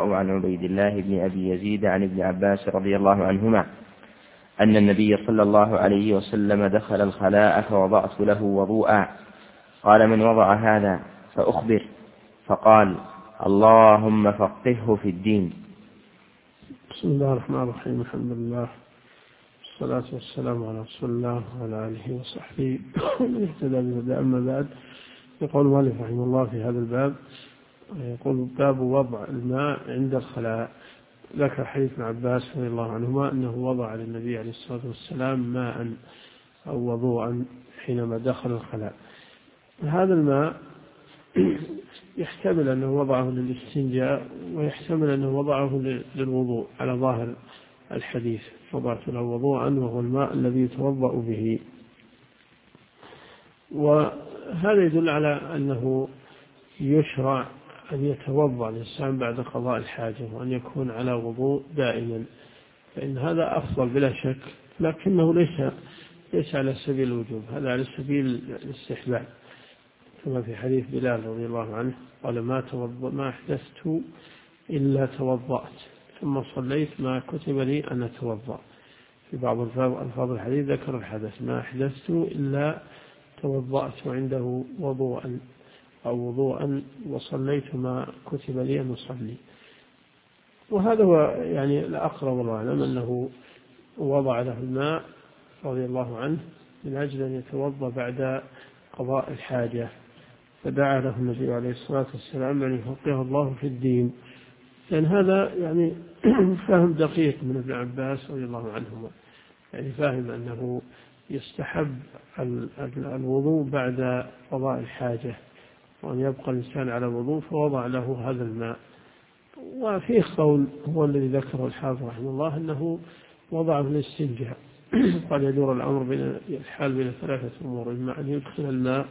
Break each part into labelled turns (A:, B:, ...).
A: الله عن عبيد الله بن أبي يزيد عن ابن عباس رضي الله عنهما أن النبي صلى الله عليه وسلم دخل الخلاء فوضعت له وضوءا، قال: من وضع هذا؟ فأخبر، فقال: اللهم فقهه في الدين.
B: بسم الله الرحمن الرحيم. الحمد لله والصلاة والسلام على رسول الله وعلى آله وصحبه ومن اهتدى بهداه. أما بعد، يقول المؤلف رحمه الله في هذا الباب، يقول: باب وضع الماء عند الخلاء. ذكر حديث ابن عباس رضي الله عنهما أنه وضع للنبي عليه الصلاة والسلام ماء أو وضوءا حينما دخل الخلاء. هذا الماء يحتمل أنه وضعه للاستنجاء، ويحتمل أنه وضعه للوضوء على ظاهر الحديث: وضعت له وضوءا، وهو الماء الذي يتوضأ به. وهذا يدل على أنه يشرع أن يتوضأ الإنسان بعد قضاء الحاجة، وأن يكون على وضوء دائما، فإن هذا أفضل بلا شك، لكنه ليس على سبيل الوجوب، هذا على سبيل الاستحباب، كما في حديث بلال رضي الله عنه قال: ما أحدثت إلا توضأت، ثم صليت ما كتب لي أن أتوضأ. في بعض ألفاظ الحديث ذكر الحدث: ما أحدثت إلا توضأت عنده وضوءا أو وضوءا وصليت ما كتب لي أن أصلي. وهذا هو يعني الأقرب والله أعلم، أنه وضع له الماء رضي الله عنه من أجل أن يتوضأ بعد قضاء الحاجة، فدعا له النبي عليه الصلاة والسلام أن يفقهه الله في الدين. لأن هذا يعني فهم دقيق من ابن عباس رضي الله عنهما، يعني فاهم أنه يستحب الوضوء بعد قضاء الحاجة، وأن يبقى الإنسان على الوضوء، فوضع له هذا الماء. وفيه قول هو الذي ذكره الحافظ رحمه الله أنه وضعه للاستنجاء. قال: يدور الأمر بين ثلاثة أمور: إما أن يدخل الماء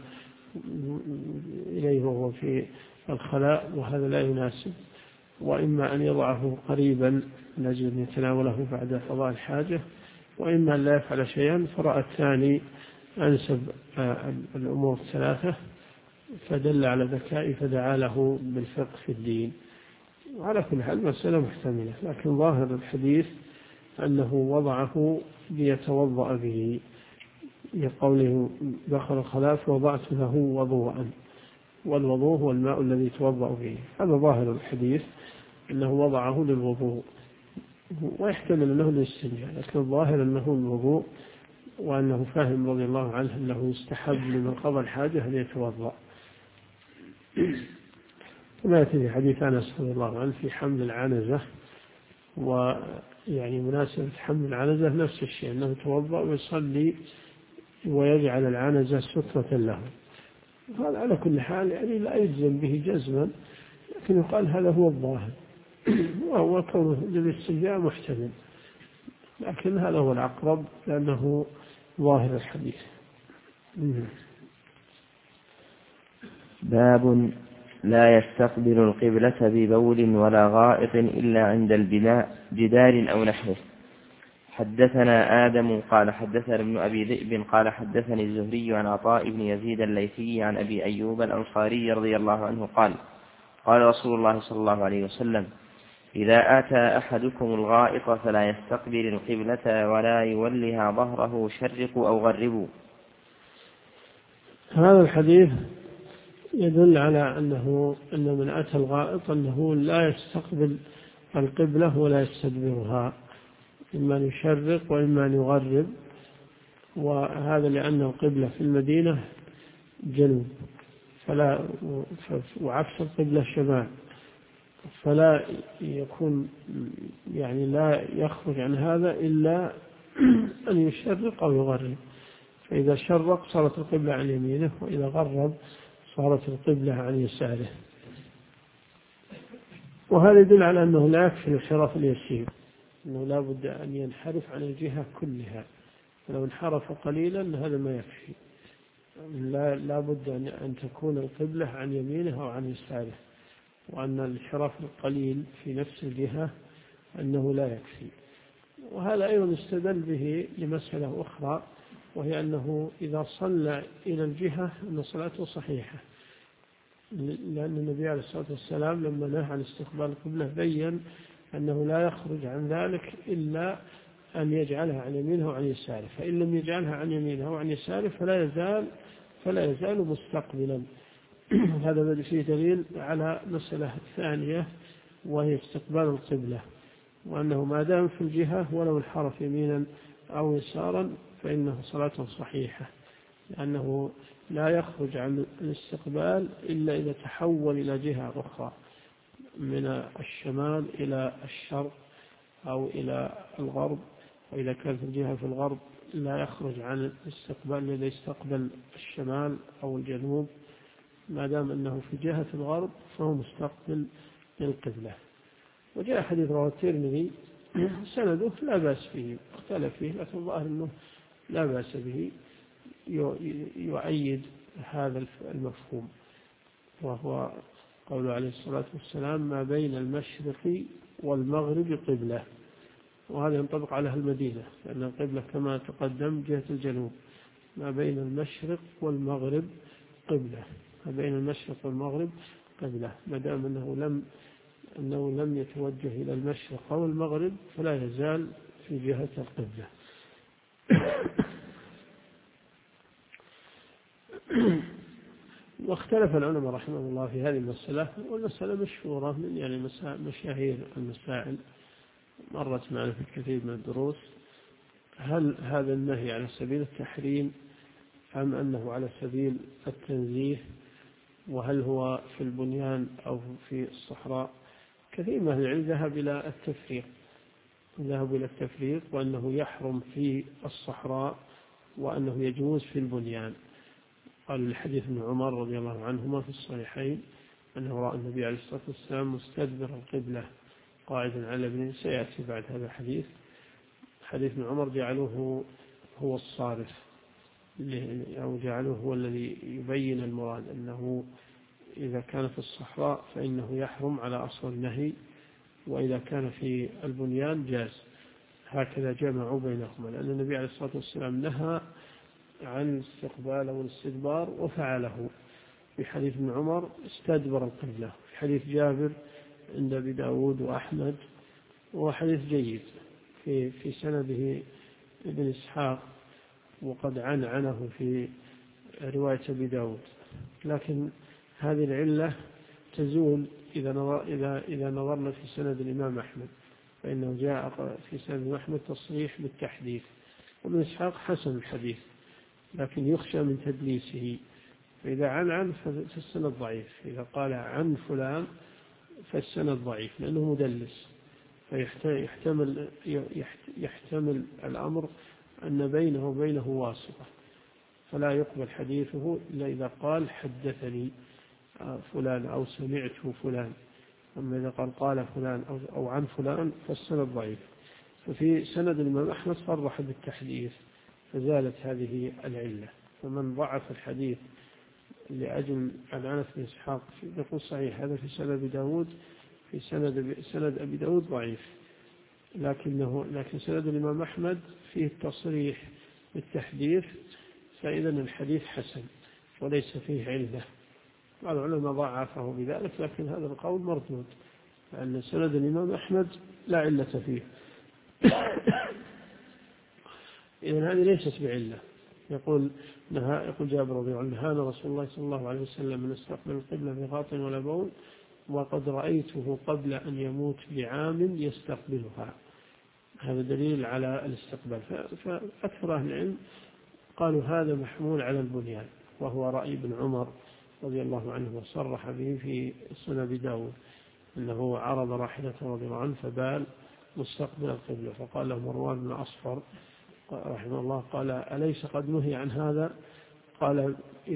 B: إليه وهو في الخلاء، وهذا لا يناسب، وإما أن يضعه قريبا من أجل أن يتناوله بعد قضاء الحاجة، وإما أن لا يفعل شيئا، فرأى الثاني أنسب الأمور الثلاثة، فدل على ذكائه فدعا له بالفقه في الدين. وعلى كل حال مسألة محتملة، لكن ظاهر الحديث أنه وضعه ليتوضأ به، لقوله: دخل الخلاء فوضعت له وضوءا، والوضوء هو الماء الذي يتوضأ به. هذا ظاهر الحديث، أنه وضعه للوضوء، ويحتمل أنه للاستنجاء، لكن الظاهر أنه الوضوء، وأنه فاهم رضي الله عنه أنه يستحب لمن قضى الحاجة أن يتوضأ. كما يأتي في حديث أنس رضي الله عنه في حمل العنزة، ويعني مناسبة حمل العنزة نفس الشيء، أنه يتوضأ ويصلي ويجعل العنزة سترة له. هذا على كل حال يعني لا يجزم به جزما، لكن يقال هذا هو الظاهر، وهو كونه للاستنجاء محتمل، لكن هذا هو الأقرب لأنه ظاهر الحديث.
A: باب لا يستقبل القبلة ببول ولا غائط إلا عند البناء، جدار أو نحوه. حدثنا آدم قال حدثنا ابن أبي ذئب قال حدثني الزهري عن عطاء بن يزيد الليثي عن أبي أيوب الأنصاري رضي الله عنه قال: قال رسول الله صلى الله عليه وسلم: إذا أتى أحدكم الغائط فلا يستقبل القبلة ولا يولها ظهره، شرقوا أو غربوا.
B: هذا الحديث يدل على أن من أتى الغائط أنه لا يستقبل القبلة ولا يستدبرها، إما أن يشرق وإما أن يغرب، وهذا لأن القبلة في المدينة جنوب، وعكس القبلة شمال، فلا يكون يعني لا يخرج عن هذا إلا أن يشرق أو يغرب. فإذا شرق صارت القبلة عن يمينه، وإذا غرب صارت القبلة عن يساره. وهذا يدل على أنه لا يكفي الانحراف اليسير، أنه لا بد أن ينحرف عن الجهة كلها، فلو انحرف قليلا هذا ما يكفي، لا بد أن تكون القبلة عن يمينه أو عن يساره، وأن الانحراف القليل في نفس الجهة أنه لا يكفي. وهذا أيضا استدل به لمسألة أخرى، وهي أنه إذا صلى إلى الجهة أن صلاته صحيحة، لأن النبي عليه الصلاة والسلام لما نهى عن استقبال القبلة بين أنه لا يخرج عن ذلك إلا أن يجعلها عن يمينه وعن يساره، فإن لم يجعلها عن يمينه وعن يساره فلا يزال مستقبلا. هذا فيه دليل على مسألة ثانية وهي استقبال القبلة، وأنه ما دام في الجهة ولو انحرف يمينا أو يسارا فإنه صلاة صحيحة، لأنه لا يخرج عن الاستقبال إلا إذا تحول إلى جهة أخرى من الشمال إلى الشرق أو إلى الغرب، وإذا كانت الجهة في الغرب لا يخرج عن الاستقبال إذا استقبل الشمال أو الجنوب، ما دام أنه في جهة الغرب فهو مستقبل للقبلة. وجاء حديث رواه الترمذي سنده لا بأس به، اختلف فيه لكن الظاهر أنه لا بأس به، يؤيد هذا المفهوم، وهو قوله عليه الصلاة والسلام ما بين المشرق والمغرب قبلة، وهذا ينطبق على المدينة لأن القبلة كما تقدم جهة الجنوب، ما بين المشرق والمغرب قبلة، ما بين المشرق والمغرب قبلة، ما دام أنه لم يتوجه إلى المشرق أو المغرب فلا يزال في جهة القبلة. واختلف العلماء رحمه الله في هذه المسألة، والمسألة مشهورة من يعني مشاهير المسائل مرت معنا في كثير من الدروس، هل هذا النهي على سبيل التحريم أم أنه على سبيل التنزيه، وهل هو في البنيان أو في الصحراء؟ كثير من أهل العلم ذهبوا إلى التفريق وأنه يحرم في الصحراء وأنه يجوز في البنيان. قال الحديث ابن عمر رضي الله عنهما في الصحيحين أنه رأى النبي عليه الصلاة والسلام مستدبر القبلة قاعدا على ابنه، سيأتي بعد هذا الحديث. حديث ابن عمر جعلوه هو الصارف، أو جعلوه هو الذي يبين المراد، أنه إذا كان في الصحراء فإنه يحرم على أصل النهي، وإذا كان في البنيان جاز. هكذا جمعوا بينهما، لأن النبي عليه الصلاة والسلام نهى عن الاستقبال والاستدبار وفعله. في حديث ابن عمر استدبر القبلة، في حديث جابر عند أبي داود وأحمد، وحديث جيد في سنده ابن إسحاق، وقد عنه في رواية أبي داود، لكن هذه العلة تزول إذا نظرنا في سند الإمام أحمد، فإنه جاء في سند أحمد تصريح بالتحديث، وابن إسحاق حسن الحديث لكن يخشى من تدليسه، فإذا عن فالسند ضعيف، إذا قال عن فلان فالسند ضعيف لأنه مدلس، فيحتمل الأمر أن بينه وبينه واسطة، فلا يقبل حديثه إلا إذا قال حدثني فلان أو سمعت فلان. أما إذا قال فلان أو عن فلان فالسند ضعيف. ففي سند الإمام أحمد صرح بالتحديث فزالت هذه العلة. فمن ضعف الحديث لأجل عن بن إسحاق يقول صحيح هذا في سند أبي داود، في سند أبي داود ضعيف، لكن سند الإمام أحمد فيه التصريح بالتحديث، فإذا الحديث حسن وليس فيه علة. بعض العلماء ضعفه بذلك، لكن هذا القول مردود، لأن سند الإمام أحمد لا علة فيه. إذن هذه ليست بعلة. يقول جابر رضي الله عنه نهانا رسول الله صلى الله عليه وسلم من استقبل القبلة بغاط ولا بول، وقد رأيته قبل أن يموت بعام يستقبلها. هذا دليل على الاستقبال. فأكثر أهل العلم قالوا هذا محمول على البنيان، وهو رأي ابن عمر رضي الله عنه وصرح به في سنن أبي داود، أنه عرض راحلته رضي الله عنه فبال مستقبل القبلة، فقال له مروان بن أصفر رحمه الله قال أليس قد نهي عن هذا؟ قال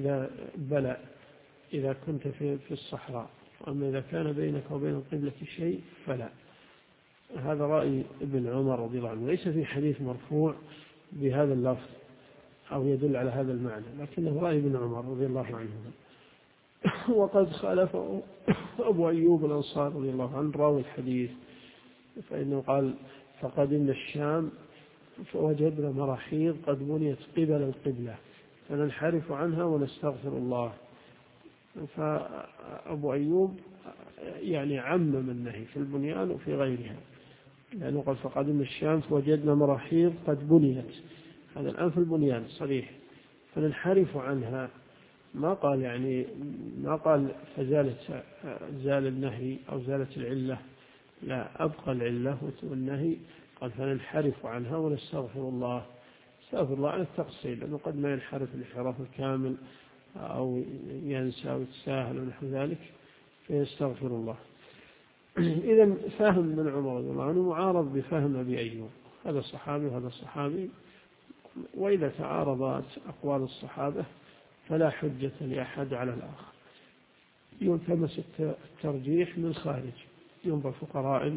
B: إذا كنت في الصحراء، وأما إذا كان بينك وبين القبلة شيء فلا. هذا رأي ابن عمر رضي الله عنه، ليس في حديث مرفوع بهذا اللفظ أو يدل على هذا المعنى، لكنه رأي ابن عمر رضي الله عنه. وقد خالفه أبو أيوب الأنصاري رضي الله عنه راوي الحديث، فإنه قال فقدمنا الشام فوجدنا مراحيض قد بنيت قبل القبلة فننحرف عنها ونستغفر الله. فأبو أيوب يعني عمم النهي في البنيان وفي غيرها، لأنه قال فقدم الشام فوجدنا مراحيض قد بنيت، هذا الآن في البنيان صريح، فننحرف عنها. ما قال يعني ما قال زال النهي أو زالت العلة، لا، أبقى العلة والنهي، قال فننحرف عنها ونستغفر الله. استغفر الله عن التقصير، لأنه قد ما ينحرف الانحراف الكامل أو ينسى أو يتساهل ونحو ذلك، فيستغفر الله. إذن فهم من عمر رضي الله عنه معارض بفهم أبي أيوب، هذا صحابي وهذا صحابي، وإذا تعارضت أقوال الصحابة فلا حجة لأحد على الآخر، يلتمس الترجيح من خارج، ينظر في قرائن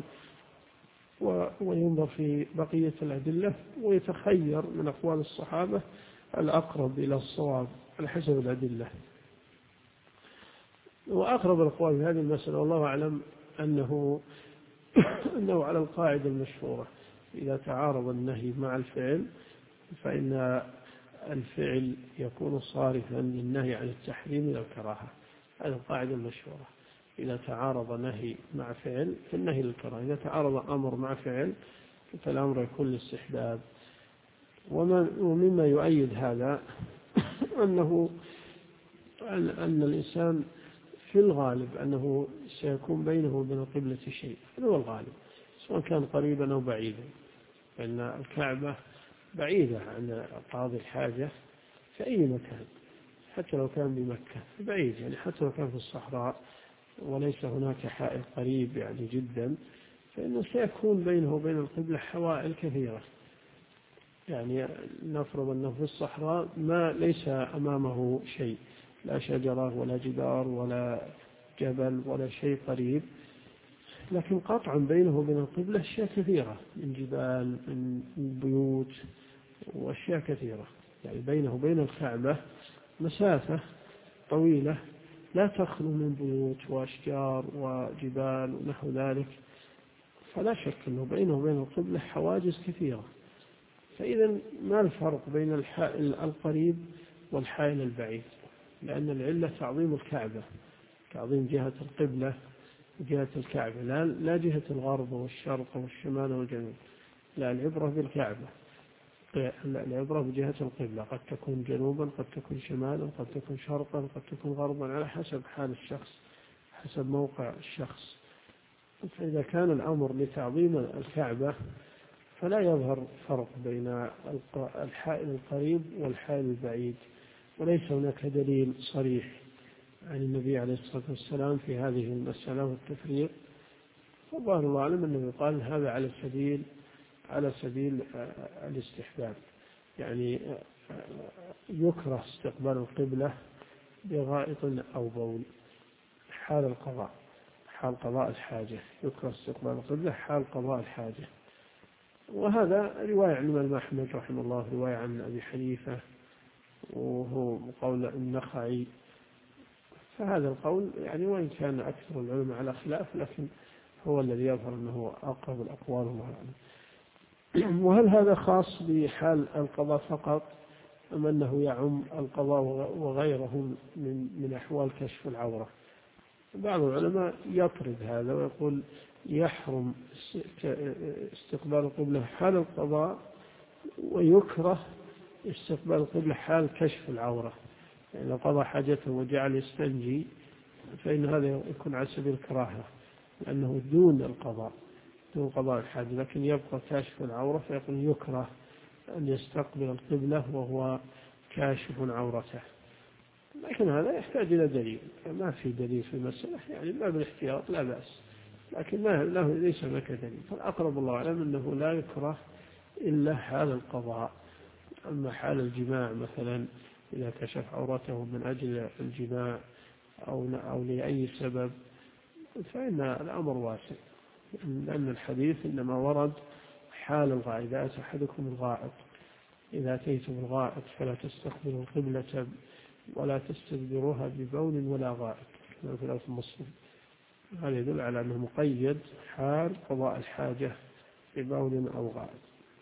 B: وينظر في بقية الأدلة ويتخير من أقوال الصحابة الأقرب إلى الصواب على حسب الأدلة. وأقرب الأقوال في هذه المسألة والله أعلم أنه على القاعدة المشهورة: إذا تعارض النهي مع الفعل فإن الفعل يكون صارفا للنهي عن التحريم إلى الكراهة. هذه القاعدة المشهورة: إذا تعارض نهي مع فعل فالنهي للكراهة، إذا تعارض أمر مع فعل فالأمر يكون للاستحباب. ومما يؤيد هذا أن الإنسان في الغالب أنه سيكون بينه وبين القبلة شيء، هذا هو الغالب، سواء كان قريبا أو بعيدا، لأن الكعبة بعيدة عن قاضي الحاجة في أي مكان، حتى لو كان بمكة بعيد، يعني حتى لو كان في الصحراء وليس هناك حائل قريب يعني جدا، فإنه سيكون بينه وبين القبلة حوائل كثيرة. يعني نفرض أنه في الصحراء ما ليس أمامه شيء، لا شجرة ولا جدار ولا جبل ولا شيء قريب، لكن قطعا بينه وبين القبلة أشياء كثيرة من جبال من بيوت وأشياء كثيرة، يعني بينه وبين الكعبة مسافة طويلة لا تخلو من بيوت وأشجار وجبال ونحو ذلك، فلا شك أنه بينه وبين القبلة حواجز كثيرة. فإذا ما الفرق بين الحائل القريب والحائل البعيد؟ لأن العلة تعظيم الكعبة، تعظيم جهة القبلة وجهة الكعبة، لا جهة الغرب والشرق والشمال والجنوب، لا، العبرة بالكعبة، العبرة بجهة القبلة، قد تكون جنوبا قد تكون شمالا قد تكون شرقا قد تكون غربا على حسب حال الشخص، حسب موقع الشخص. فإذا كان الأمر لتعظيم الكعبة فلا يظهر فرق بين الحائل القريب والحائل البعيد، وليس هناك دليل صريح عن النبي عليه الصلاة والسلام في هذه المسألة والتفريق. والله الله أعلم أنه يقال هذا على سبيل الاستحباب، يعني يكره استقبال القبلة بغائط أو بول حال القضاء، حال قضاء الحاجة، يكره استقبال القبلة حال قضاء الحاجة. وهذا رواية عن الإمام أحمد رحمه الله، رواية عن أبي حنيفة، وهو قول النخعي. فهذا القول يعني وإن كان أكثر العلماء على خلاف، لكن هو الذي يظهر أنه أقرب الأقوال الله أعلم. وهل هذا خاص بحال القضاء فقط أم أنه يعم القضاء وغيره من أحوال كشف العورة؟ بعض العلماء يطرد هذا ويقول يحرم استقبال القبلة حال القضاء، ويكره استقبال القبلة حال كشف العورة، يعني لو قضى حاجته وجعل يستنجي فإن هذا يكون على سبيل الكراهة، لأنه دون القضاء، دون قضاء الحاجة، لكن يبقى كاشف العورة، فيقول يكره أن يستقبل القبلة وهو كاشف عورته. لكن هذا يحتاج إلى دليل، ما في دليل في المسألة، يعني ما بالاحتياط لا بأس، لكن ليس هناك دليل. فالأقرب الله أعلم أنه لا يكره إلا حال القضاء. أما حال الجماع مثلا إذا كشف عورته من أجل الجماع أو لأي سبب فإن الأمر واسع، لأن الحديث إنما ورد حال الغائط: إذا أتى أحدكم الغائط، إذا أتيتم الغائط فلا تستقبلوا القبلة ولا تستدبروها ببول ولا غائط، كما في لفظ مسلم. هذا يدل على أنه مقيد حال قضاء الحاجة ببول أو غائط.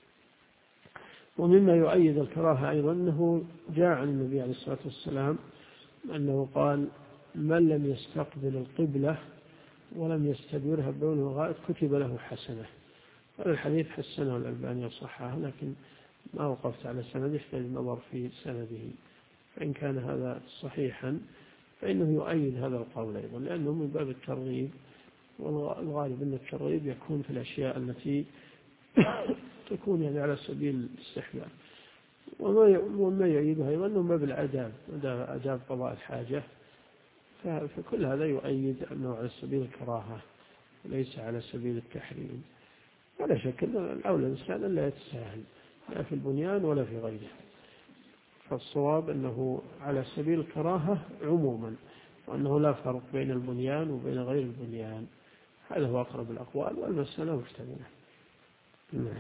B: ومما يؤيد الكراهة أيضا أنه جاء عن النبي عليه الصلاة والسلام أنه قال: من لم يستقبل القبلة ولم يستدبرها ببول وغائط كتب له حسنة. هذا الحديث حسنه الألباني وصححه، لكن ما وقفت على سند، يحتاج النظر في سنده. فإن كان هذا صحيحا فإنه يؤيد هذا القول أيضا، لأنه من باب الترغيب، والغالب أن الترغيب يكون في الأشياء التي تكون يعني على سبيل الاستحباب. وما يؤيدها أيضا أنه باب الآداب، آداب قضاء الحاجة، فكل هذا يؤيد أنه على سبيل الكراهة وليس على سبيل التحريم. ولا شك أن الأولى الإنسان لا يتساهل لا في البنيان ولا في غيره، فالصواب أنه على سبيل الكراهة عموما، وأنه لا فرق بين البنيان وبين غير البنيان. هذا هو أقرب الأقوال، والمسألة مشتبهة. نعم.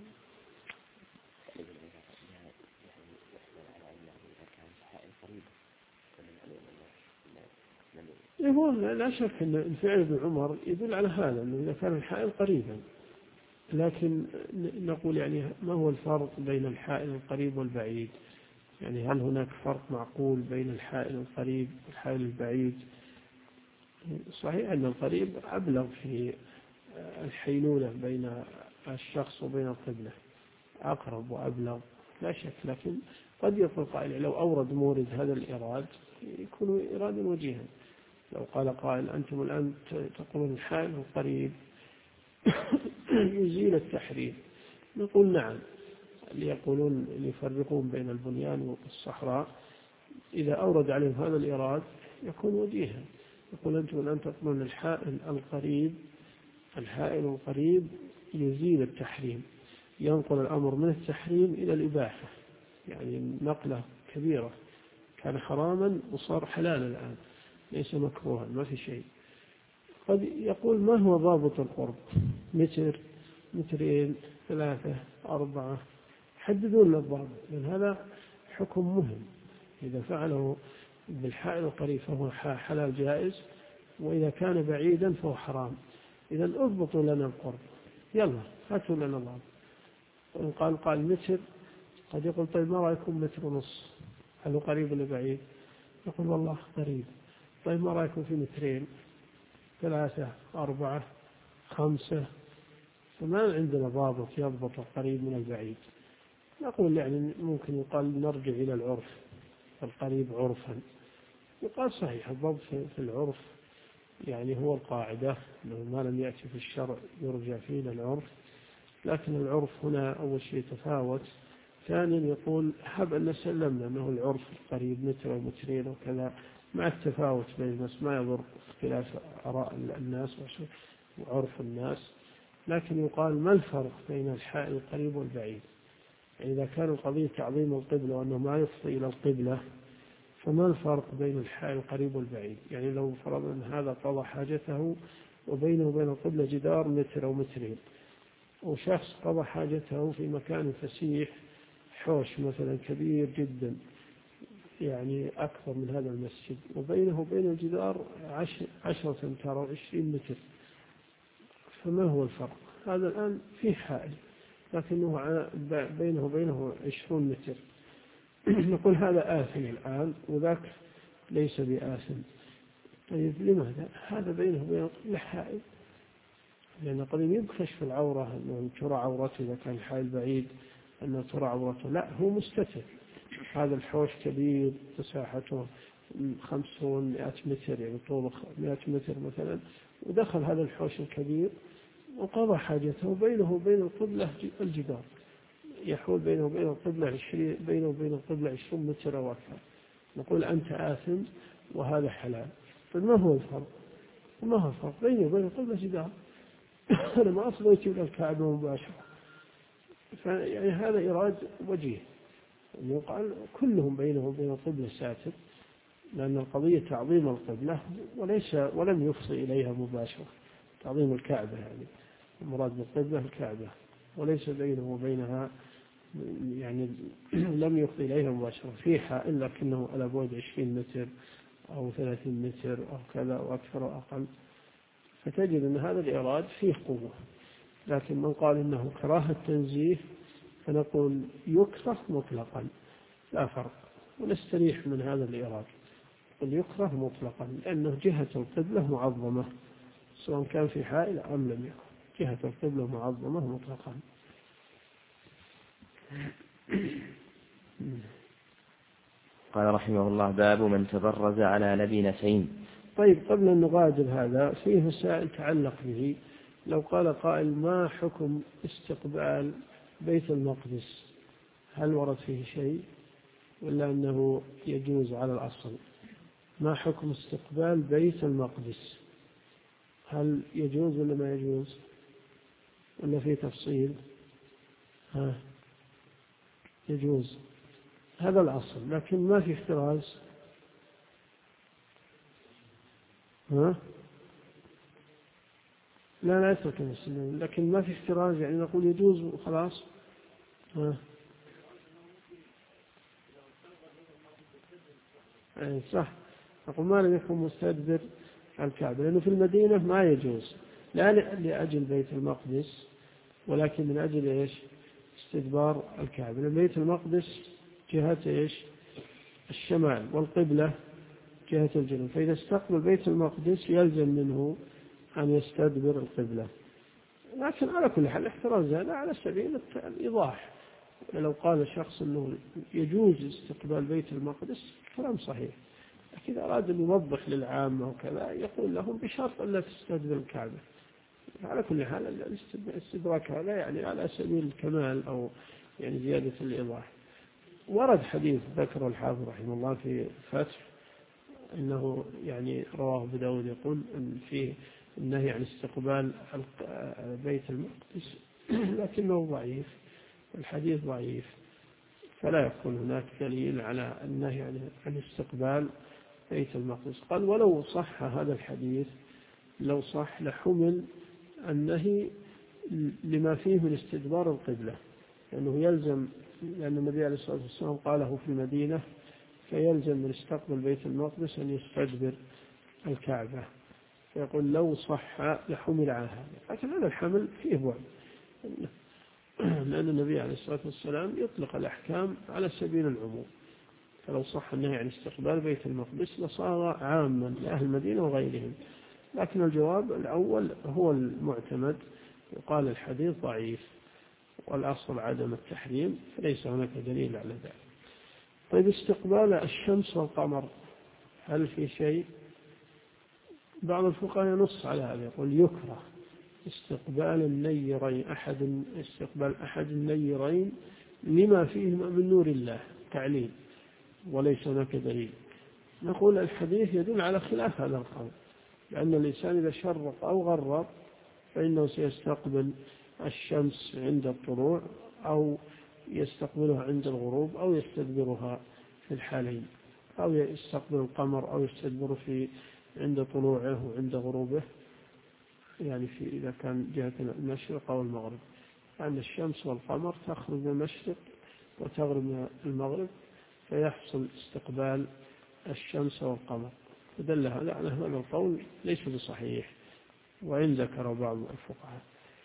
B: هو لا شك أن فعل ابن عمر يدل على هذا، أنه إذا كان الحائل قريبا. لكن نقول يعني ما هو الفرق بين الحائل القريب والبعيد؟ يعني هل هناك فرق معقول بين الحائل القريب والحائل البعيد؟ صحيح أن القريب أبلغ في الحيلولة بين الشخص وبين القبلة، أقرب وأبلغ لا شك، لكن قد يقول قائل لو أورد مورد هذا الإيراد يكون إرادا وجيها. لو قال قائل أنتم الآن تقولون الحائل القريب يزيل التحريم، نقول نعم. اللي يقولون اللي يفرقون بين البنيان والصحراء إذا أورد عليهم هذا الإيراد يكون وجيها. يقول أنتم الآن تقولون الحائل القريب يزيل التحريم، ينقل الأمر من التحريم إلى الإباحة، يعني نقلة كبيرة، كان حراما وصار حلالا الآن، ليس مكروها، ما في شيء. قد يقول ما هو ضابط القرب؟ متر، مترين، 3، 4، حددوا لنا الضابط، لأن هذا حكم مهم. إذا فعله بالحائل القريب فهو حلال جائز، وإذا كان بعيدا فهو حرام. إذا اضبطوا لنا القرب، يلا هاتوا لنا الضابط. وإن قال متر، قد يقول طيب ما رأيكم 1.5 متر، هل هو قريب ولا بعيد؟ يقول والله قريب. طيب ما رأيكم في 2 متر، 3، 4، 5؟ فما عندنا ضابط يضبط القريب من البعيد. نقول يعني ممكن يقال نرجع إلى العرف، القريب عرفا. يقال صحيح الضبط في العرف يعني هو القاعدة، أنه ما لم يأتي في الشرع يرجع فيه إلى العرف. لكن العرف هنا أول شيء تفاوت. ثانيا يقول حب أن سلمنا أنه العرف القريب 1 أو 2 وكذا، مع التفاوت بين الناس ما يضر اختلاف آراء الناس وعرف الناس. لكن يقال ما الفرق بين الحائل القريب والبعيد؟ يعني إذا كان القضية تعظيم القبلة وأنه ما يفضي إلى القبلة، فما الفرق بين الحائل القريب والبعيد؟ يعني لو فرضنا أن هذا قضى حاجته وبينه وبين القبلة جدار 1 أو 2 متر، وشخص قضى حاجته في مكان فسيح، حوش مثلا كبير جدا، يعني أكثر من هذا المسجد، وبينه وبين الجدار 10 أمتار أو 20 متر، فما هو الفرق؟ هذا الآن فيه حائل لكنه بينه وبينه 20 متر. نقول هذا آثم الآن وذاك ليس بآثم. طيب لماذا؟ هذا بينه وبينه حائل، لأن قد يكشف العورة، أنه ترى عورته إذا كان الحائل بعيد، أنه ترى عورته. لا، هو مستتر. هذا الحوش كبير مساحته 500 متر، يعني طوله 100 متر مثلا، ودخل هذا الحوش الكبير وقضى حاجته بينه وبين القبلة الجدار، يحول بينه وبين القبلة 20 متر أو أكثر. نقول أنت آثم وهذا حلال. فما هو الفرق؟ ما هو الفرق بينه وبين القبلة جدار؟ أنا ما أصليت إلى الكعبة مباشرة. فيعني هذا إراد وجيه، يقال كلهم بينه وبين القبلة ساتر، لأن القضية تعظيم القبلة ولم يفصل إليها مباشرة. تعظيم الكعبة يعني المراد بالقبلة الكعبة، وليس بينه وبينها يعني لم يفضي إليها مباشرة في حائل، لكنه على بعد 20 متر أو 30 متر أو كذا أو أكثر أو أقل. فتجد أن هذا الإراد فيه قوة. لكن من قال إنه كراهة تنزيه فنقول يكره مطلقا لا فرق، ونستريح من هذا الإراد. نقول يكره مطلقا، لأنه جهة القبلة معظمة سواء كان في حائل أم لم يكن، جهة القبلة معظمة مطلقا.
A: قال رحمه الله: باب من تبرز على لبنتين.
B: طيب، قبل أن نغادر هذا فيه مسائل تعلق به. لو قال قائل: ما حكم استقبال بيت المقدس؟ هل ورد فيه شيء ولا أنه يجوز على الأصل؟ ما حكم استقبال بيت المقدس؟ هل يجوز ولا ما يجوز ولا فيه تفصيل؟ يجوز، هذا الأصل، لكن ما في احتراز. لا يترك المسلمين، لكن ما في احتراز، يعني نقول يجوز وخلاص. صح، نقول ما لم يكن مستدبر الكعبة، لأنه في المدينة ما يجوز، لا لأجل بيت المقدس ولكن من أجل إيش؟ استدبار الكعبة، لأن بيت المقدس جهة إيش؟ الشمال، والقبلة جهة الجنوب، فإذا استقبل بيت المقدس يلزم منه أن يستدبر القبلة. لكن على كل حال احتراز هذا على سبيل الإيضاح. لو قال شخص أنه يجوز استقبال بيت المقدس كلام صحيح، لكن إذا أراد أن يوضح للعامة وكذا يقول لهم بشرط أن لا تستدبر الكعبة. على كل حال الاستدراك هذا يعني على سبيل الكمال أو يعني زيادة الإيضاح. ورد حديث ذكره الحافظ رحمه الله في فتح أنه يعني رواه أبو داود يقول أن فيه النهي عن استقبال بيت المقدس لكنه ضعيف، الحديث ضعيف، فلا يكون هناك دليل على النهي عن استقبال بيت المقدس. قال: ولو صح هذا الحديث، لو صح لحمل النهي لما فيه من استدبار القبلة، لأنه يلزم، لأن النبي عليه الصلاة والسلام قاله في المدينة، فيلزم من استقبل بيت المقدس أن يستدبر الكعبة، فيقول لو صح لحمل على هذا. لكن هذا الحمل فيه بعد، لأن النبي عليه الصلاة والسلام يطلق الأحكام على سبيل العموم، فلو صح النهي عن استقبال بيت المقدس لصار عاما لأهل المدينة وغيرهم. لكن الجواب الأول هو المعتمد، وقال الحديث ضعيف والأصل عدم التحريم، فليس هناك دليل على ذلك. طيب، استقبال الشمس والقمر هل في شيء؟ بعض الفقهاء ينص على هذا، يقول يكره استقبال النيرين، استقبال أحد النيرين لما فيهما من نور الله تعليل، وليس هناك دليل. نقول الحديث يدل على خلاف هذا القول، لأن الإنسان إذا شرق أو غرب فإنه سيستقبل الشمس عند الطلوع أو يستقبلها عند الغروب أو يستدبرها في الحالين، أو يستقبل القمر أو يستدبره عند طلوعه وعند غروبه، يعني إذا كان جهة المشرق أو المغرب، لأن الشمس والقمر تخرج من المشرق وتغرب من المغرب، فيحصل استقبال الشمس والقمر، فدل هذا على هذا القول ليس بصحيح، وإن ذكر بعض الفقهاء.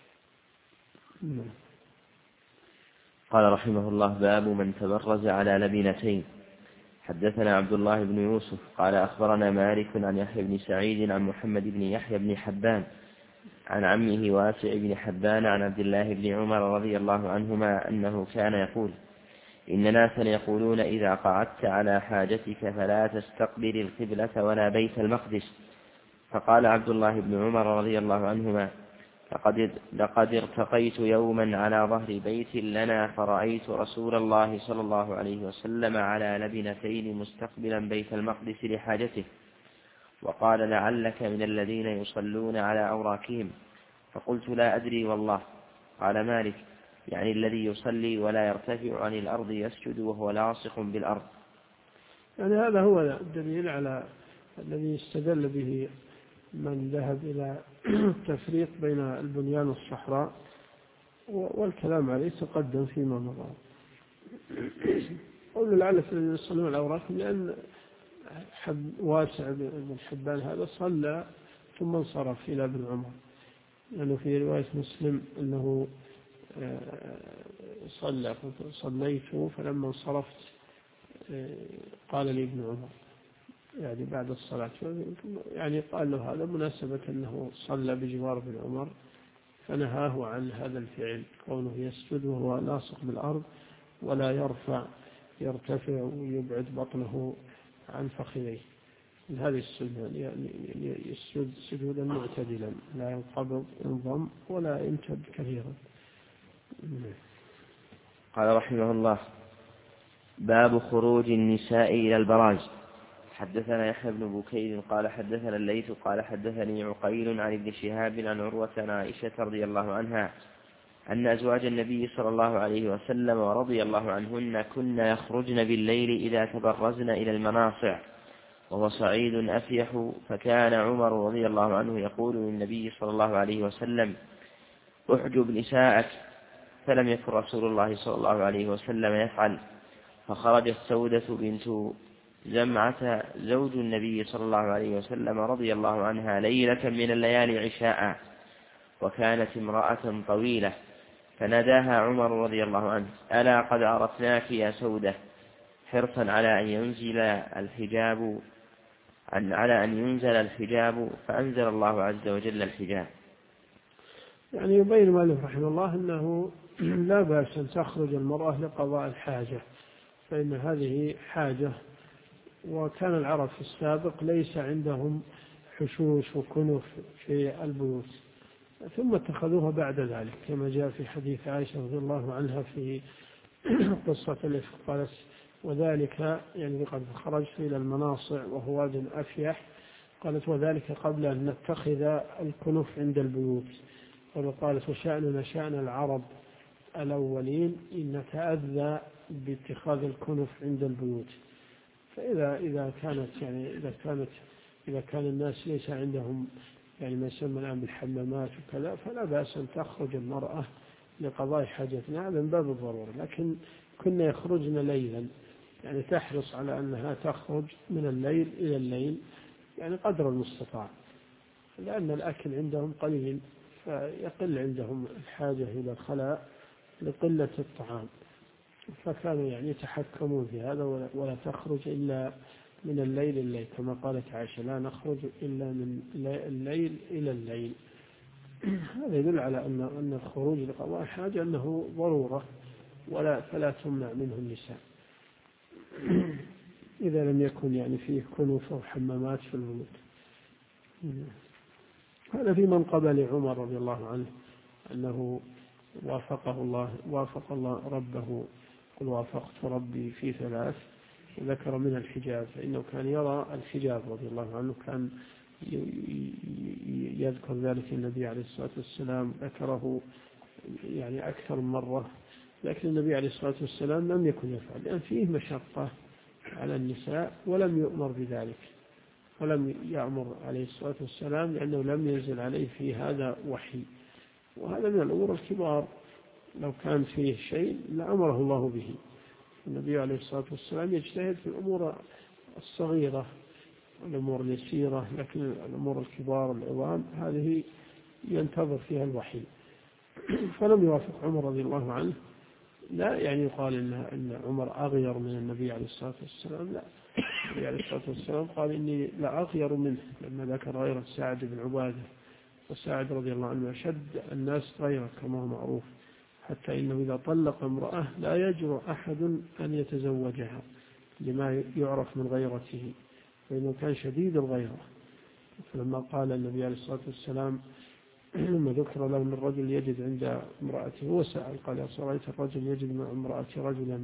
A: قال رحمه الله: باب من تبرز على لبنتين. حدثنا عبد الله بن يوسف قال أخبرنا مالك عن يحيى بن سعيد عن محمد بن يحيى بن حبان عن عمه واسع بن حبان عن عبد الله بن عمر رضي الله عنهما أنه كان يقول: إن ناسا يقولون إذا قعدت على حاجتك فلا تستقبل القبلة ولا بيت المقدس. فقال عبد الله بن عمر رضي الله عنهما: لقد ارتقيت يوما على ظهر بيت لنا فرأيت رسول الله صلى الله عليه وسلم على لبنتين مستقبلا بيت المقدس لحاجته، وقال: لعلك من الذين يصلون على أوراكهم. فقلت: لا أدري والله. قال مالك: يعني الذي يصلي ولا يرتفع عن الأرض يسجد وهو لاصق بالأرض.
B: يعني هذا هو الدليل على الذي استدل به من ذهب إلى التفريق بين البنيان والصحراء، والكلام عليه تقدم فيما مضى. قول لعلك الذين يصلون على أوراقهم، لأن واسع بن حبان هذا صلى ثم انصرف إلى ابن عمر، لأنه في رواية مسلم أنه صليت فلما انصرفت قال لي ابن عمر، يعني بعد الصلاة، يعني قال له هذا مناسبة أنه صلى بجوار ابن عمر فنهاه عن هذا الفعل، كونه يسجد وهو لاصق بالأرض ولا يرتفع ويبعد بطنه عن فخذيه. هذه السنة يعني يسجد سجودا معتدلا، لا ينقبض انضم ولا يمتد كثيرا.
A: قال رحمه الله: باب خروج النساء إلى البراج. حدثنا يحيى بن بكير قال حدثنا الليث قال حدثني عقيل عن ابن شهاب عن عروة عن عائشة رضي الله عنها أن أزواج النبي صلى الله عليه وسلم ورضي الله عنهن كن يخرجن بالليل إذا تبرزن إلى المناصع وهو صعيد أفيح، فكان عمر رضي الله عنه يقول للنبي صلى الله عليه وسلم: احجب نساءك، فلم يكن رسول الله صلى الله عليه وسلم يفعل. فخرجت سودة بنت زمعة زوج النبي صلى الله عليه وسلم رضي الله عنها ليلة من الليالي عشاء، وكانت امرأة طويلة، فناداها عمر رضي الله عنه: ألا قد عرفناك يا سودة، حرصا على أن ينزل الحجاب، فأنزل الله عز وجل الحجاب.
B: يعني يبين مالك رحمه الله أنه لا بأس أن تخرج المرأة لقضاء الحاجة، فإن هذه حاجة. وكان العرب في السابق ليس عندهم حشوش وكنف في البيوت، ثم اتخذوها بعد ذلك كما جاء في حديث عائشة رضي الله عنها في قصة الإفك، قالت: وذلك يعني قد خرجت إلى المناصع وهو واد أفيح، قالت: وذلك قبل أن نتخذ الكنف عند البيوت. قالت: وشأننا شأن العرب الأولين إن نتأذى باتخاذ الكنف عند البيوت. فإذا كان الناس ليس عندهم يعني ما يسمى الآن بالحمامات وكذا، فلا بأس أن تخرج المرأة لقضاء حاجتنا، هذا من باب الضرورة. لكن كنا يخرجن ليلا، يعني تحرص على أنها تخرج من الليل إلى الليل، يعني قدر المستطاع، لأن الأكل عندهم قليل، فيقل عندهم الحاجة إلى الخلاء لقلة الطعام، فكانوا يعني يتحكمون في هذا، ولا تخرج إلا من الليل الليل، كما قالت عائشة: لا نخرج إلا من الليل إلى الليل. هذا يدل على أن الخروج لقضاء حاجة أنه ضرورة، فلا تمنع منه النساء إذا لم يكن يعني فيه كنوف أو حمامات في البيوت. هذا في منقبة لعمر رضي الله عنه أنه وافق الله ربه، قل وافقت ربي في 3، وذكر من الحجاب، فإنه كان يرى الحجاب رضي الله عنه، كان يذكر ذلك النبي عليه الصلاة والسلام، ذكره يعني أكثر من مرة، لكن النبي عليه الصلاة والسلام لم يكن يفعل، لأن فيه مشقة على النساء ولم يؤمر بذلك، ولم يأمر عليه الصلاة والسلام لأنه لم ينزل عليه في هذا وحي، وهذا من الأمور الكبار، لو كان فيه شيء لأمره الله به. النبي عليه الصلاة والسلام يجتهد في الأمور الصغيرة والأمور اليسيرة، لكن الأمور الكبار العظام هذه ينتظر فيها الوحي. فلم يوافق عمر رضي الله عنه، لا يعني يقال إن عمر أغير من النبي عليه الصلاة والسلام، لا، النبي عليه الصلاة والسلام قال: إني لا أغير منه، لما ذكر غيرة سعد بن عبادة، وسعد رضي الله عنه أشد الناس غيرة كما هو معروف، حتى إنه إذا طلق امرأة لا يجرؤ أحد أن يتزوجها لما يعرف من غيرته، فإنه كان شديد الغيرة. فلما قال النبي عليه الصلاة والسلام لما ذكر له أن الرجل يجد عند امرأته، هو سأل قال: أصرأيت الرجل يجد مع امرأته رجلا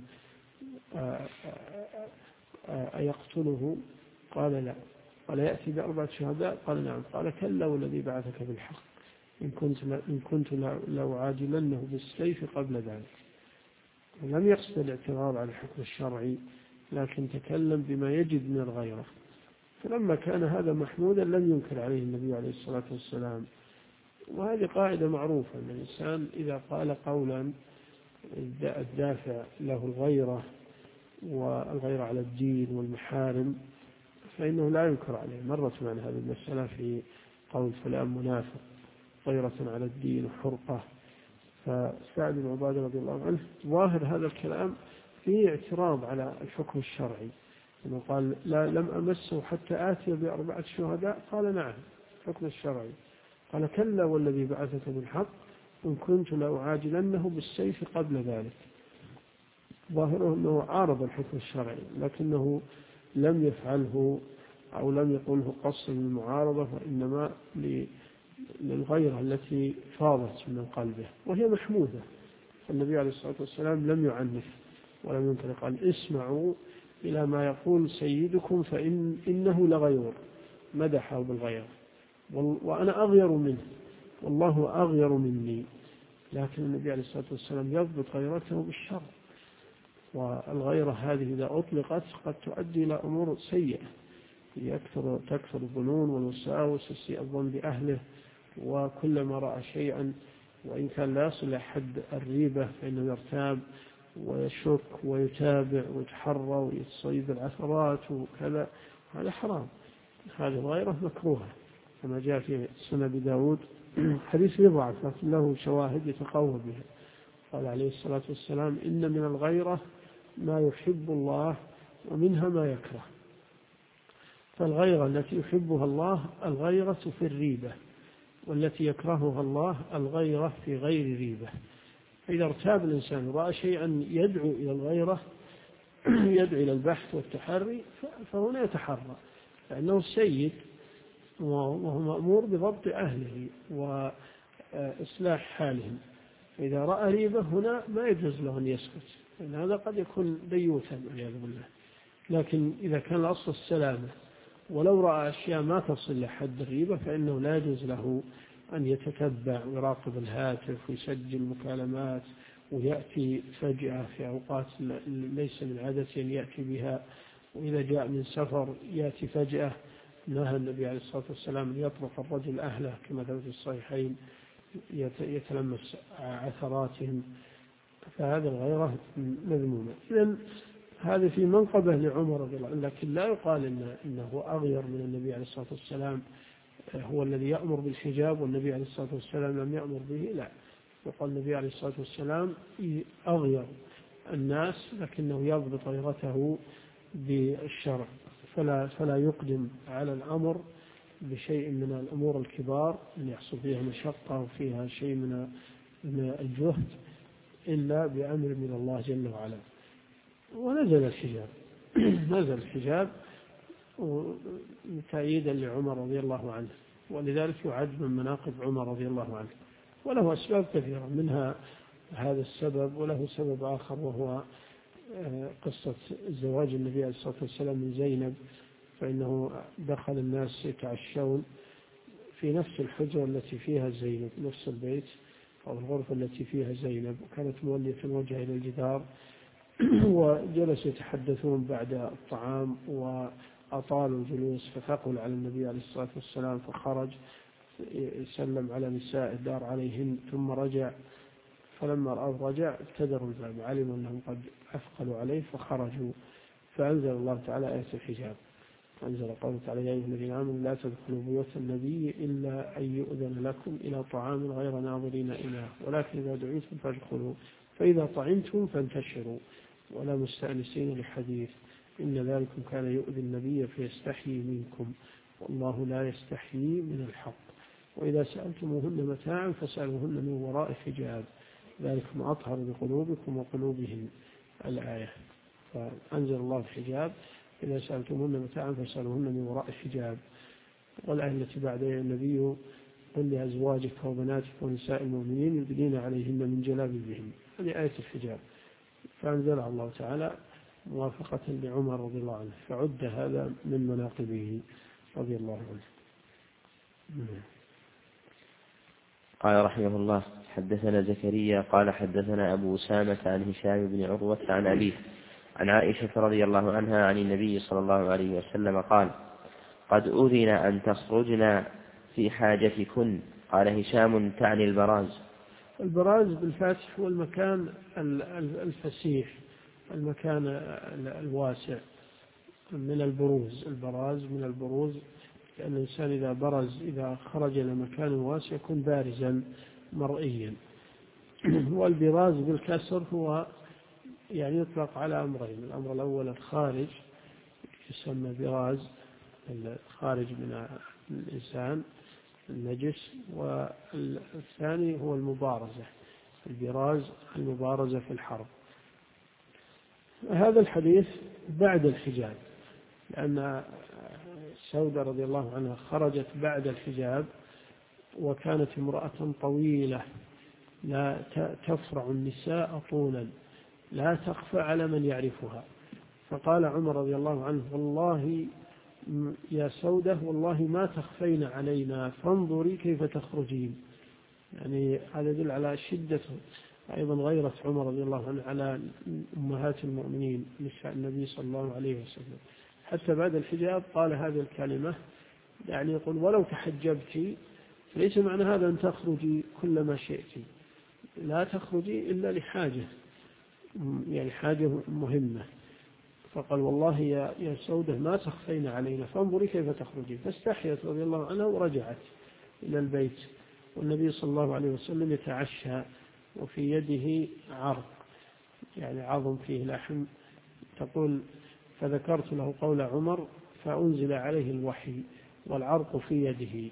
B: أيقتله؟ قال: لا. قال: يأتي ب4 شهداء؟ قال: نعم. قال: كلا والذي بعثك بالحق إن كنت لو عاجلنه بالسيف قبل ذلك. لم يقصد الاعتراض على الحكم الشرعي، لكن تكلم بما يجد من الغيرة. فلما كان هذا محمودا لم ينكر عليه النبي عليه الصلاة والسلام. وهذه قاعدة معروفة، أن الإنسان إذا قال قولا الدافع له الغيرة والغيرة على الدين والمحارم فإنه لا ينكر عليه. مرت معنا هذه المسألة في قول فلان منافق، غيرة على الدين وحرقة. فسعد بن عبادة رضي الله عنه ظاهر هذا الكلام فيه اعتراض على الحكم الشرعي، إنه قال لا لم أمسه حتى آتي ب4 شهداء، قال نعم حكم الشرعي. قال كلا والذي بعثك بالحق إن كنت لأعاجلنه بالسيف قبل ذلك. ظاهره أنه عارض الحكم الشرعي، لكنه لم يفعله أو لم يقله قصد المعارضة، وإنما للغيرة التي فاضت من قلبه وهي محمودة. فالنبي عليه الصلاة والسلام لم يعنف ولم ينكر، قال اسمعوا إلى ما يقول سيدكم فإنه لغير، مدحه بالغير، وأنا أغير منه والله أغير مني. لكن النبي عليه الصلاة والسلام يضبط غيرته بالشر، والغيرة هذه إذا أطلقت قد تؤدي إلى أمور سيئة، تكثر الظنون والوساوس وسيء الظن بأهله، وكلما رأى شيئا وإن كان لا يصل لحد الريبة فإنه يرتاب ويشك ويتابع ويتحرى ويصيد العثرات وكذا. هذا حرام، هذه الغيرة مكروهة كما جاء في سنن أبي داود حديث يضعف لكن له شواهد يتقوى بها. قال عليه الصلاة والسلام إن من الغيرة ما يحب الله ومنها ما يكره. فالغيرة التي يحبها الله الغيرة في الريبة، والتي يكرهها الله الغيرة في غير ريبة. فإذا ارتاب الإنسان ورأى شيئا يدعو إلى الغيرة يدعو إلى البحث والتحري فهنا يتحرى، لأنه السيد وهو مأمور بضبط أهله وإصلاح حالهم. فإذا رأى ريبة هنا ما يجوز له أن يسكت، لأن هذا قد يكون ديوثا والعياذ بالله. لكن إذا كان الأصل السلامة ولو رأى أشياء ما تصل لحد الريبة فإنه لا يجوز له أن يتتبع ويراقب الهاتف ويسجل مكالمات ويأتي فجأة في أوقات ليس من عادته أن يأتي بها. وإذا جاء من سفر يأتي فجأة، نهى النبي عليه الصلاة والسلام أن يطرق الرجل أهله كما ثبت في الصحيحين يتلمس عثراتهم، فهذا الغيرة مذمومة. إذن هذا في منقبة لعمر رضي الله عنه، لكن لا يقال إنه أغير من النبي عليه الصلاة والسلام، هو الذي يأمر بالحجاب والنبي عليه الصلاة والسلام لم يأمر به، لا. يقال النبي عليه الصلاة والسلام أغير الناس لكنه يضبط غيرته بالشرع، فلا يقدم على الأمر بشيء من الأمور الكبار اللي يحصل فيها مشقة وفيها شيء من الجهد إلا بأمر من الله جل وعلا. ونزل الحجاب نزل الحجاب تأييدا لعمر رضي الله عنه، ولذلك يعد من مناقب عمر رضي الله عنه. وله أسباب كثيرة، منها هذا السبب، وله سبب آخر وهو قصة زواج النبي عليه الصلاة والسلام من زينب، فإنه دخل الناس يتعشون في نفس الحجرة التي فيها زينب، نفس البيت أو الغرفة التي فيها زينب، وكانت مولية الوجه إلى الجدار، وجلسوا يتحدثون بعد الطعام وأطالوا الجلوس، فثقل على النبي عليه الصلاة والسلام فخرج يسلم على نساء دار عليهن ثم رجع. فلما رأوا رجع ابتدروا الباب، علموا أنهم قد أثقلوا عليه فخرجوا. فأنزل الله تعالى آية الحجاب، أنزل قوله تعالى يا أيها الذين آمنوا لا تدخلوا بيوت النبي إلا أن يؤذن لكم إلى طعام غير ناظرين إناه ولكن إذا دعيتم فادخلوا فإذا طعمتم فانتشروا ولا مستأنسين لحديث إن ذلكم كان يؤذي النبي فيستحيي منكم والله لا يستحيي من الحق وإذا سألتموهن متاعا فاسألوهن من وراء حجاب ذلكم أطهر بقلوبكم وقلوبهم الآية. فأنزل الله الحجاب إذا سألتموهن متاعا فاسألوهن من وراء حجاب. والآية التي بعدها النبي قل لأزواجك وبناتك ونساء المؤمنين يدنين عليهن من جلابيبهن، هذه آية الحجاب. فأنزلها الله تعالى موافقة لعمر رضي الله عنه، فعد هذا من مناقبه رضي الله عنه.
A: قال رحمه الله حدثنا زكريا قال حدثنا أبو أسامة عن هشام بن عروة عن أبيه عن عائشة رضي الله عنها عن النبي صلى الله عليه وسلم قال قد أذن أن تخرجنا في حاجتكن. قال هشام تعني البراز.
B: البراز بالفتح هو المكان الفسيح، المكان الواسع من البروز. البراز من البروز، لأن الإنسان إذا برز إذا خرج إلى مكان واسع يكون بارزا مرئيا. والبراز بالكسر هو يعني يطلق على أمرين، الأمر الأول الخارج يسمى براز الخارج من الإنسان النجس، والثاني هو المبارزة، البراز المبارزة في الحرب. هذا الحديث بعد الحجاب، لأن سودة رضي الله عنها خرجت بعد الحجاب، وكانت امرأة طويلة لا تفرع النساء طولا، لا تخفى على من يعرفها. فقال عمر رضي الله عنه: والله يا سودة والله ما تخفين علينا، فانظري كيف تخرجين. يعني هذا يدل على شدة أيضا غيرة عمر رضي الله عنه على أمهات المؤمنين نساء النبي صلى الله عليه وسلم. حتى بعد الحجاب قال هذه الكلمة، يعني يقول: ولو تحجبت ليس معنى هذا أن تخرجي كل ما شئت، لا تخرجي إلا لحاجة، يعني حاجة مهمة. فقال: والله يا سودة ما تخفين علينا، فانظري كيف تخرجين. فاستحيت رضي الله عنها ورجعت إلى البيت، والنبي صلى الله عليه وسلم يتعشى وفي يده عرق، يعني عظم فيه لحم. تقول: فذكرت له قول عمر فأنزل عليه الوحي والعرق في يده،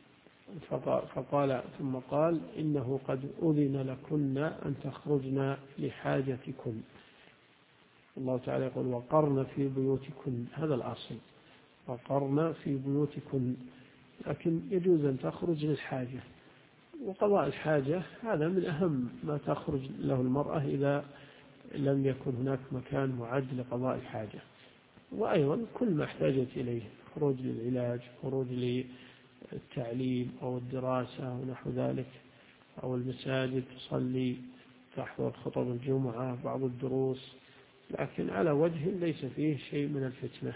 B: فقال ثم قال: إنه قد أذن لكن أن تخرجن لحاجتكن. الله تعالى يقول: وقرن في بيوتكن، هذا الأصل، وقرن في بيوتكن، لكن يجوز أن تخرج للحاجة، وقضاء الحاجة هذا من أهم ما تخرج له المرأة إذا لم يكن هناك مكان معد لقضاء الحاجة. وأيضا كل ما احتاجت إليه، خروج للعلاج، خروج للتعليم أو الدراسة ونحو ذلك، أو المساجد تصلي، تحضر خطب الجمعة، بعض الدروس، لكن على وجه ليس فيه شيء من الفتنة.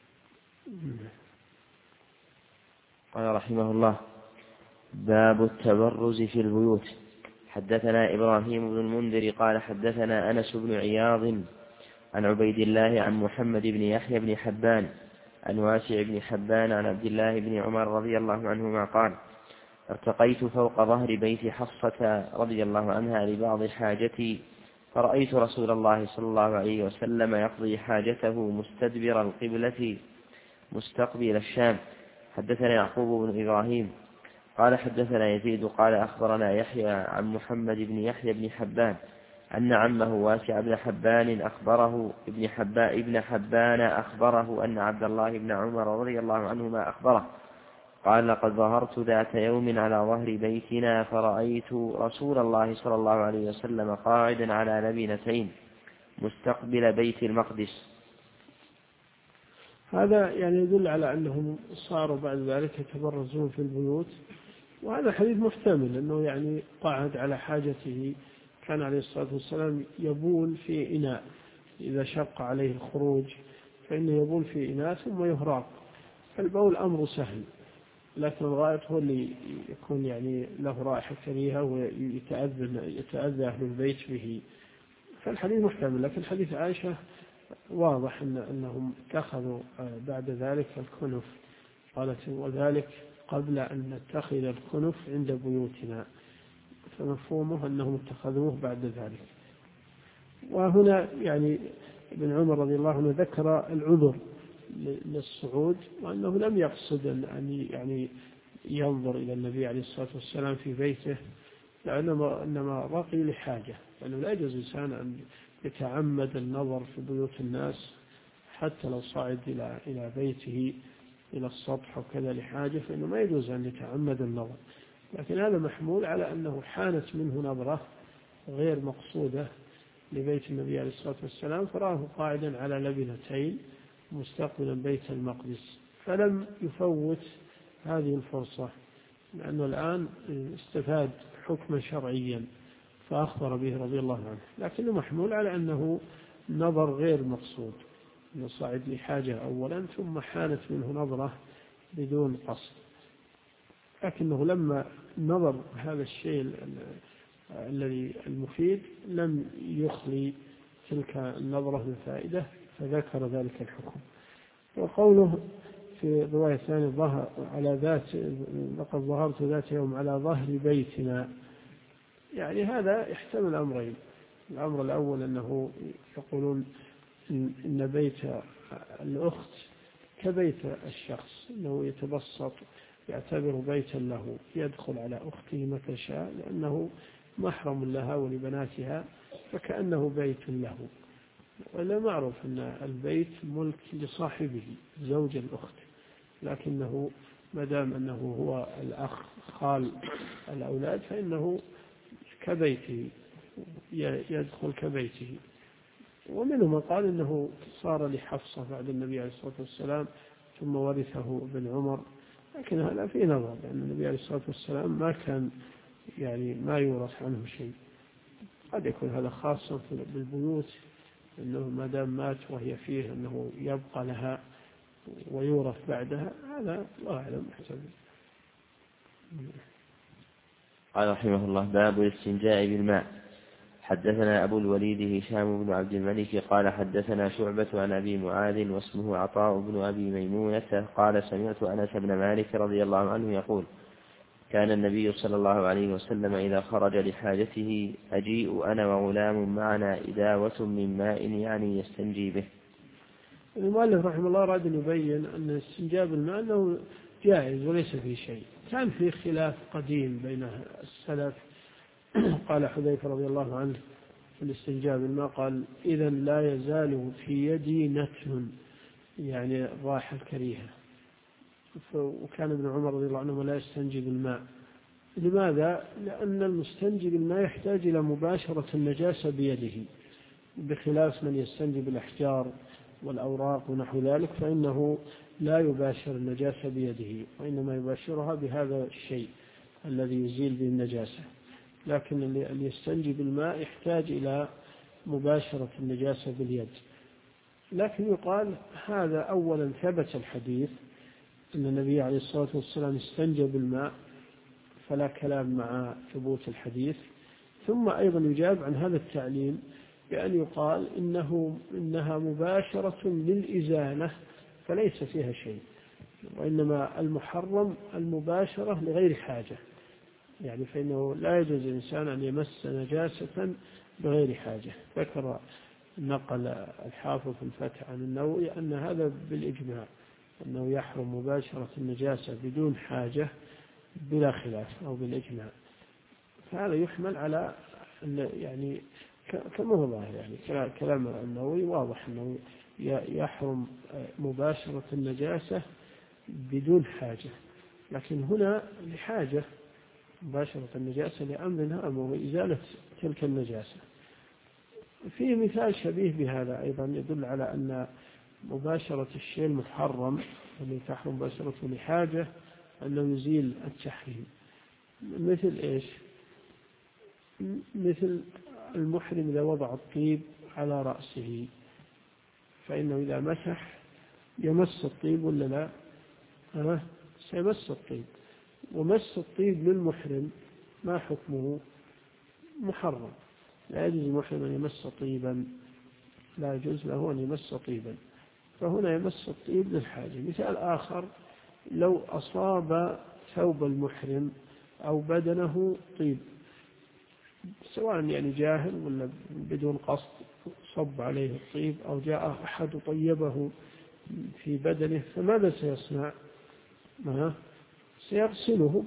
A: قال رحمه الله: باب التبرز في البيوت. حدثنا إبراهيم بن المنذر قال حدثنا أنس بن عياض عن عبيد الله عن محمد بن يحيى بن حبان عن واسع بن حبان عن عبد الله بن عمر رضي الله عنهما قال: ارتقيت فوق ظهر بيت حفصة رضي الله عنها لبعض حاجتي، فرأيت رسول الله صلى الله عليه وسلم يقضي حاجته مستدبر القبلة مستقبل الشام. حدثنا يعقوب بن إبراهيم قال حدثنا يزيد قال أخبرنا يحيى عن محمد بن يحيى بن حبان أن عمه واسع بن حبان أخبره ابن حبان أخبره أن عبد الله بن عمر رضي الله عنهما أخبره قال: لقد ظهرت ذات يوم على ظهر بيتنا فرأيت رسول الله صلى الله عليه وسلم قاعدا على لبنتين مستقبل بيت المقدس.
B: هذا يعني يدل على أنهم صاروا بعد ذلك يتبرزون في البيوت، وهذا حديث محتمل، أنه يعني قاعد على حاجته. كان عليه الصلاة والسلام يبول في إناء، إذا شق عليه الخروج فإنه يبول في إناء ثم يهراق. فالبول أمر سهل، لكن الغائط هو اللي يكون يعني له رائحة كريهة ويتأذى أهل البيت به. فالحديث محتمل، لكن حديث عائشة واضح أنهم اتخذوا بعد ذلك الكنف، قالت: وذلك قبل أن نتخذ الكنف عند بيوتنا، فمفهومه أنهم اتخذوه بعد ذلك. وهنا يعني ابن عمر رضي الله عنه ذكر العذر للصعود، وأنه لم يقصد أن يعني ينظر إلى النبي عليه الصلاة والسلام في بيته، إنما رقي لحاجة، لأنه لا يجوز إنسان أن يتعمد النظر في بيوت الناس حتى لو صعد إلى بيته إلى السطح وكذا لحاجة، فإنه ما يجوز أن يتعمد النظر. لكن هذا محمول على أنه حانت منه نظرة غير مقصودة لبيت النبي عليه الصلاة والسلام، فراه قاعدا على لبنتين مستقبلا بيت المقدس، فلم يفوت هذه الفرصة، لأنه الآن استفاد حكما شرعيا فأخبر به رضي الله عنه، لكنه محمول على أنه نظر غير مقصود، أنه صعد لحاجة أولا ثم حانت منه نظرة بدون قصد. لكنه لما نظر هذا الشيء الذي المفيد لم يخلي تلك النظرة من فائدة، فذكر ذلك الحكم. وقوله في رواية ثانية: لقد ظهرت ذات يوم على ظهر بيتنا، يعني هذا يحتمل أمرين. الأمر الأول أنه يقولون إن بيت الأخت كبيت الشخص، إنه يتبسط يعتبر بيتا له، يدخل على أخته متى شاء لأنه محرم لها ولبناتها، فكأنه بيت له. ولا معروف أن البيت ملك لصاحبه زوج الأخت، لكنه مدام أنه هو الأخ خال الأولاد فإنه كبيته، يدخل كبيته. ومنهم من قال إنه صار لحفصة بعد النبي عليه الصلاة والسلام ثم ورثه ابن عمر، لكن هذا في نظر، لأن النبي عليه الصلاة والسلام ما كان ما يورث عنه شيء. قد يكون هذا خاصا بالبيوت، أنه ما دام مات وهي فيه أنه يبقى لها ويورث بعدها، هذا الله أعلم محتمل.
A: قال رحمه الله: باب الاستنجاء بالماء. حدثنا أبو الوليد هشام بن عبد الملك قال حدثنا شعبة عن أبي معاذ واسمه عطاء بن أبي ميمونة قال سمعت أنس بن مالك رضي الله عنه يقول: كان النبي صلى الله عليه وسلم إذا خرج لحاجته أجيء أنا وغلام معنا إداوة من ماء يستنجي به.
B: المؤلف رحمه الله أراد أن يبين أن استنجاب الماء أنه جائز وليس فيه شيء. كان فيه خلاف قديم بين السلف. قال حذيفة رضي الله عنه في الاستنجاب الماء قال: إذا لا يزال في يدي نتن، الراحة الكريهة. وكان ابن عمر رضي الله عنه لا يستنجي بالماء. لماذا؟ لأن المستنجي بالماء يحتاج إلى مباشرة النجاسة بيده، بخلاف من يستنجي بالأحجار والأوراق ونحو ذلك، فإنه لا يباشر النجاسة بيده، وإنما يباشرها بهذا الشيء الذي يزيل به النجاسة. لكن اللي يستنجي بالماء يحتاج إلى مباشرة النجاسة باليد. لكن يقال هذا أولا ثبت الحديث أن النبي عليه الصلاة والسلام استنجى بالماء، فلا كلام مع ثبوت الحديث. ثم أيضا يجاب عن هذا التعليم بأن يقال إنها مباشرة للإزالة فليس فيها شيء، وإنما المحرم المباشرة لغير حاجة. فإنه لا يجوز الإنسان أن يمس نجاسة بغير حاجة. ذكر نقل الحافظ في الفتح عن النووي أن هذا بالإجماع، أنه يحرم مباشرة النجاسة بدون حاجة بلا خلاف أو بالإجماع. فهذا يحمل على أن كما هو ظاهر كلام النووي واضح أنه يحرم مباشرة النجاسة بدون حاجة، لكن هنا لحاجة مباشرة النجاسة لأمر هام وهو إزالة تلك النجاسة. في مثال شبيه بهذا أيضا يدل على أن مباشرة الشيء المحرم الذي تحرم مباشرته لحاجة أنه يزيل التحريم. مثل إيش؟ مثل المحرم إذا وضع الطيب على رأسه، فإنه إذا مسح يمس الطيب ولا لا؟ سيمس الطيب. ومس الطيب للمحرم ما حكمه؟ محرم. لا يجوز المحرم أن يمس طيبا، لا يجوز له أن يمس طيبا، فهنا يمس الطيب للحاجة. مثال آخر: لو أصاب ثوب المحرم أو بدنه طيب، سواء جاهل ولا بدون قصد صب عليه الطيب، أو جاء أحد طيبه في بدنه، فماذا سيصنع؟ سيغسله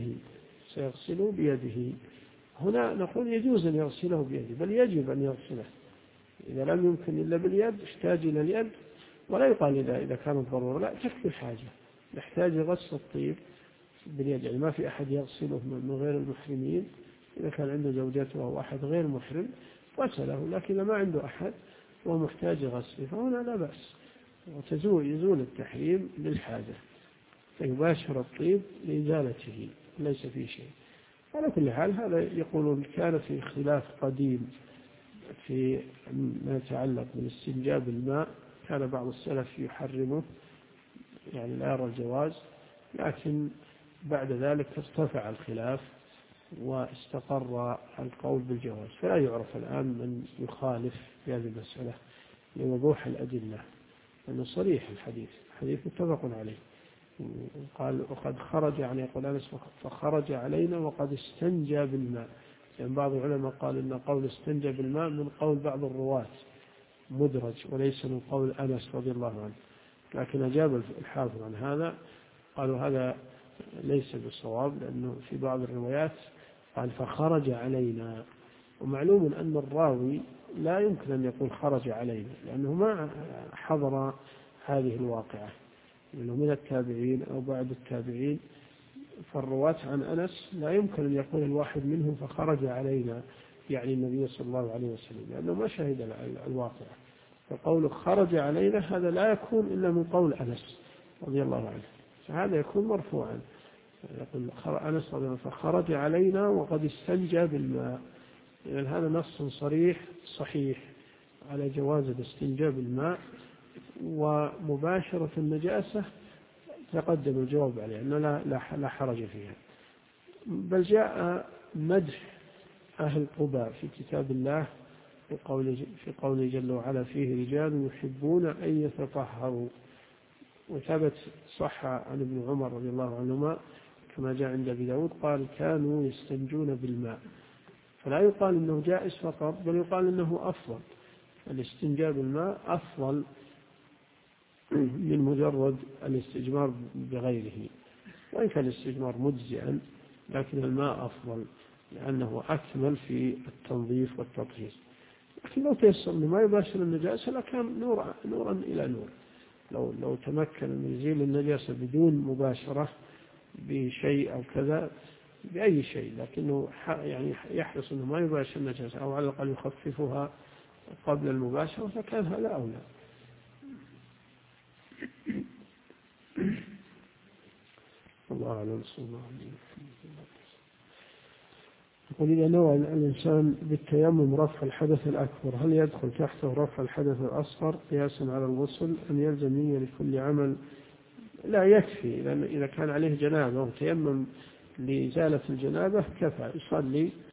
B: بيده. هنا نقول يجوز أن يغسله بيده، بل يجب أن يغسله. إذا لم يمكن إلا باليد احتاج إلى اليد، ولا يقال إذا كانت ضرورة، لا، تكفي الحاجة. يحتاج غسل الطيب باليد، ما في أحد يغسله من غير المحرمين. إذا كان عنده زوجته أو أحد غير محرم غسله، لكن إذا ما عنده أحد وهو محتاج غسله فهنا لا بأس، يزول التحريم للحاجة، فيباشر الطيب لإزالته، ليس فيه شيء. على كل حال هذا يقولون كان في خلاف قديم في ما يتعلق بالاستنجاء بالماء. كان بعض السلف يحرمه، لا يرى الجواز، لكن بعد ذلك ارتفع الخلاف واستقر القول بالجواز. فلا يعرف الآن من يخالف في هذه المسألة لوضوح الأدلة، لأنه صريح الحديث متفق عليه. قال: وقد خرج، يقول أنس: فخرج علينا وقد استنجى بالماء. بعض العلماء قال إن قول استنجى بالماء من قول بعض الرواة، مدرج وليس من قول أنس رضي الله عنه، لكن أجاب الحافظ عن هذا، قالوا هذا ليس بالصواب، لأنه في بعض الروايات قال فخرج علينا، ومعلوم أن الراوي لا يمكن أن يقول خرج علينا لأنه ما حضر هذه الواقعة، لأنه من التابعين أو بعد التابعين، فالرواة عن أنس لا يمكن أن يقول الواحد منهم فخرج علينا يعني النبي صلى الله عليه وسلم، لأنه ما شهد الواقعة. فقول خرج علينا هذا لا يكون إلا من قول أنس رضي الله عنه، فهذا يكون مرفوعا، يقول أنس رضي الله عنه فخرج علينا وقد استنجى بالماء، لأن هذا نص صريح صحيح على جواز الاستنجاء بالماء، ومباشرة النجاسة تقدم الجواب عليه أنه لا حرج فيها. بل جاء مدح أهل قباء في كتاب الله في قوله جل وعلا فيه رجال يحبون أن يتطهروا، وثبت صح عن ابن عمر رضي الله عنهما كما جاء عند أبي داود قال كانوا يستنجون بالماء، فلا يقال إنه جائز فقط، بل يقال إنه أفضل، الاستنجاء بالماء أفضل من مجرد الاستجمار بغيره، وإن كان الاستجمار مجزئا لكن الماء أفضل لأنه أكمل في التنظيف والتطهير. لكن لو تيسر أنه ما يباشر النجاسة لكان نورا إلى نور، لو تمكن من يزيل النجاسة بدون مباشرة بشيء أو كذا بأي شيء، لكنه يعني يحرص أنه ما يباشر النجاسة أو على الأقل يخففها قبل المباشرة، فكان هذا أولى. الله أعلم. صلى الله عليه وسلم. يقول إذا نوى الإنسان بالتيمم رفع الحدث الأكبر هل يدخل تحته رفع الحدث الأصغر قياسا على الغسل أم يلزم نية لكل عمل؟ لا يكفي، لأن إذا كان عليه جنابة وتيمم لإزالة الجنابة كفى، يصلي